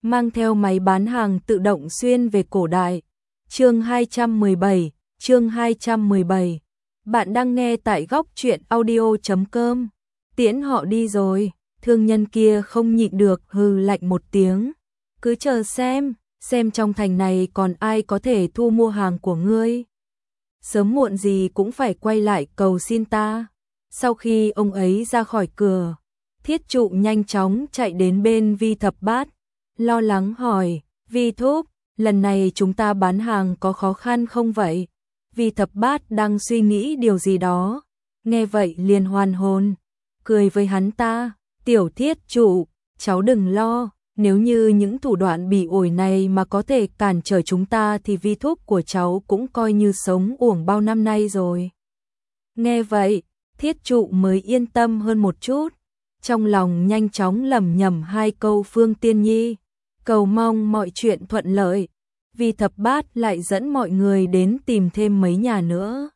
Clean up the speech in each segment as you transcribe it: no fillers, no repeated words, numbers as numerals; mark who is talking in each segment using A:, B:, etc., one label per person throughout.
A: mang theo máy bán hàng tự động xuyên về cổ đại. Chương 217. Bạn đang nghe tại góc truyện audio.com. Tiễn họ đi rồi, thương nhân kia không nhịn được hừ lạnh một tiếng. Cứ chờ xem trong thành này còn ai có thể thu mua hàng của ngươi. Sớm muộn gì cũng phải quay lại cầu xin ta. Sau khi ông ấy ra khỏi cửa, Thiết Trụ nhanh chóng chạy đến bên Vi Thập Bát, lo lắng hỏi, Vi thúc, lần này chúng ta bán hàng có khó khăn không vậy? Vi Thập Bát đang suy nghĩ điều gì đó, nghe vậy liền hoàn hồn, cười với hắn ta, tiểu Thiết Trụ, cháu đừng lo, nếu như những thủ đoạn bỉ ổi này mà có thể cản trở chúng ta thì Vi thúc của cháu cũng coi như sống uổng bao năm nay rồi. Nghe vậy, Thiết Trụ mới yên tâm hơn một chút, trong lòng nhanh chóng lẩm nhẩm hai câu Phương Tiên Nhi, cầu mong mọi chuyện thuận lợi. Vi Thập Bát lại dẫn mọi người đến tìm thêm mấy nhà nữa.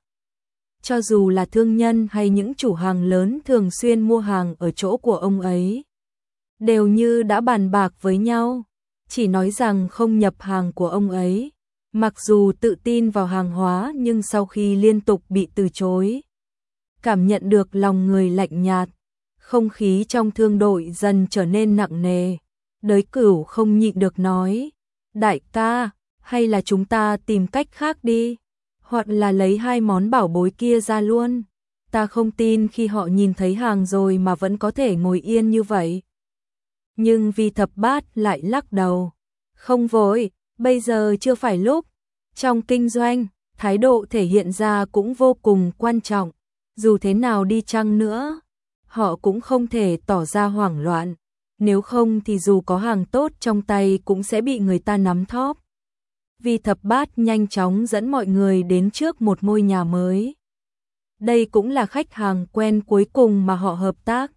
A: Cho dù là thương nhân hay những chủ hàng lớn thường xuyên mua hàng ở chỗ của ông ấy, đều như đã bàn bạc với nhau, chỉ nói rằng không nhập hàng của ông ấy. Mặc dù tự tin vào hàng hóa nhưng sau khi liên tục bị từ chối, cảm nhận được lòng người lạnh nhạt, không khí trong thương đội dần trở nên nặng nề. Đới Cửu không nhịn được nói, đại ca, hay là chúng ta tìm cách khác đi, hoặc là lấy hai món bảo bối kia ra luôn. Ta không tin khi họ nhìn thấy hàng rồi mà vẫn có thể ngồi yên như vậy. Nhưng Vi Thập Bát lại lắc đầu, không vội, bây giờ chưa phải lúc. Trong kinh doanh, thái độ thể hiện ra cũng vô cùng quan trọng, dù thế nào đi chăng nữa, họ cũng không thể tỏ ra hoảng loạn, nếu không thì dù có hàng tốt trong tay cũng sẽ bị người ta nắm thóp. Vi Thập Bát nhanh chóng dẫn mọi người đến trước một ngôi nhà mới. Đây cũng là khách hàng quen cuối cùng mà họ hợp tác.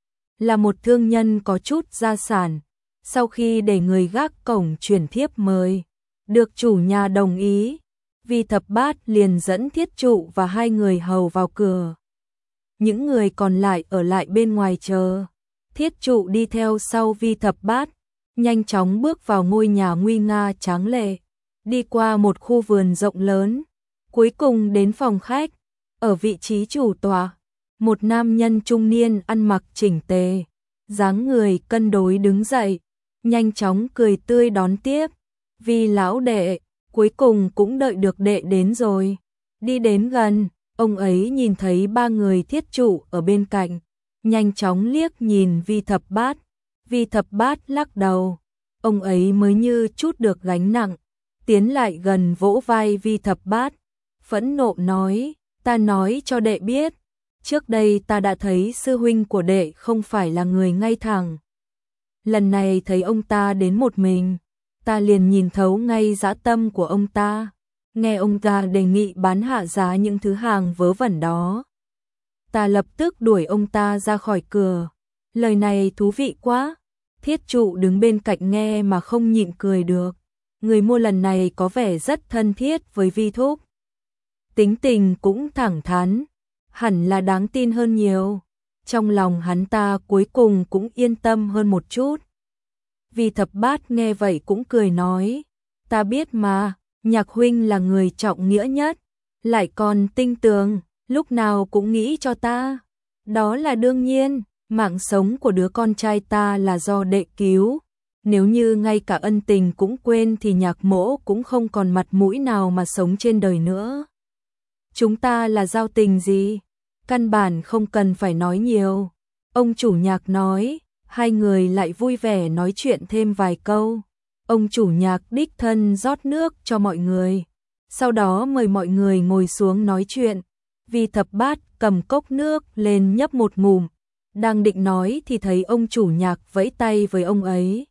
A: Là một thương nhân có chút gia sản, sau khi để người gác cổng chuyển thiếp mời, được chủ nhà đồng ý, Vi Thập Bát liền dẫn Thiết Trụ và hai người hầu vào cửa. Những người còn lại ở lại bên ngoài chờ. Thiết Trụ đi theo sau Vi Thập Bát, nhanh chóng bước vào ngôi nhà nguy nga tráng lệ, đi qua một khu vườn rộng lớn, cuối cùng đến phòng khách. Ở vị trí chủ tọa, một nam nhân trung niên ăn mặc chỉnh tề, dáng người cân đối đứng dậy, nhanh chóng cười tươi đón tiếp. Vi lão đệ, cuối cùng cũng đợi được đệ đến rồi. Đi đến gần, ông ấy nhìn thấy ba người Thiết Trụ ở bên cạnh, nhanh chóng liếc nhìn Vi Thập Bát. Vi Thập Bát lắc đầu, ông ấy mới như chút được gánh nặng, tiến lại gần vỗ vai Vi Thập Bát, phẫn nộ nói, ta nói cho đệ biết, trước đây ta đã thấy sư huynh của đệ không phải là người ngay thẳng. Lần này thấy ông ta đến một mình, ta liền nhìn thấu ngay dã tâm của ông ta, nghe ông ta đề nghị bán hạ giá những thứ hàng vớ vẩn đó. Ta lập tức đuổi ông ta ra khỏi cửa. Lời này thú vị quá. Thiết Trụ đứng bên cạnh nghe mà không nhịn cười được. Người mua lần này có vẻ rất thân thiết với Vi thúc. Tính tình cũng thẳng thắn, hẳn là đáng tin hơn nhiều. Trong lòng hắn ta cuối cùng cũng yên tâm hơn một chút. Vi Thập Bát nghe vậy cũng cười nói, ta biết mà, Nhạc huynh là người trọng nghĩa nhất, lại còn tinh tường, lúc nào cũng nghĩ cho ta. Đó là đương nhiên, mạng sống của đứa con trai ta là do đệ cứu. Nếu như ngay cả ân tình cũng quên thì Nhạc mỗ cũng không còn mặt mũi nào mà sống trên đời nữa. Chúng ta là giao tình gì? Căn bản không cần phải nói nhiều. Ông chủ Nhạc nói, hai người lại vui vẻ nói chuyện thêm vài câu. Ông chủ Nhạc đích thân rót nước cho mọi người, sau đó mời mọi người ngồi xuống nói chuyện. Vi Thập Bát cầm cốc nước lên nhấp một ngụm, đang định nói thì thấy ông chủ Nhạc vẫy tay với ông ấy.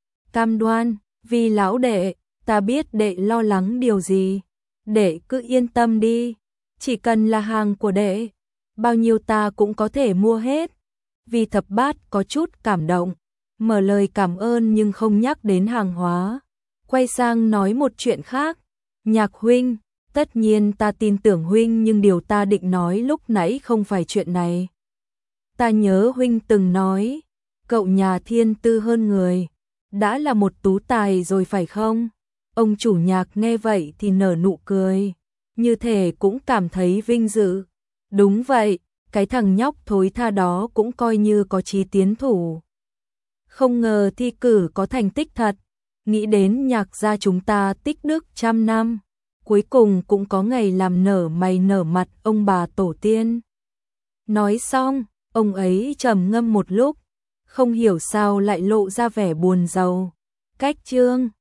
A: Cam đoan, Vi lão đệ, ta biết đệ lo lắng điều gì, đệ cứ yên tâm đi, chỉ cần là hàng của đệ, bao nhiêu ta cũng có thể mua hết. Vi Thập Bát có chút cảm động, mở lời cảm ơn nhưng không nhắc đến hàng hóa, quay sang nói một chuyện khác. Nhạc huynh, tất nhiên ta tin tưởng huynh nhưng điều ta định nói lúc nãy không phải chuyện này. Ta nhớ huynh từng nói, cậu nhà thiên tư hơn người, đã là một tú tài rồi phải không? Ông chủ nhạc nghe vậy thì nở nụ cười, như thể cũng cảm thấy vinh dự. Đúng vậy, cái thằng nhóc thối tha đó cũng coi như có chí tiến thủ. Không ngờ thi cử có thành tích thật, nghĩ đến Nhạc gia chúng ta tích đức 100 năm, cuối cùng cũng có ngày làm nở mày nở mặt ông bà tổ tiên. Nói xong, ông ấy trầm ngâm một lúc, không hiểu sao lại lộ ra vẻ buồn rầu. Cách chương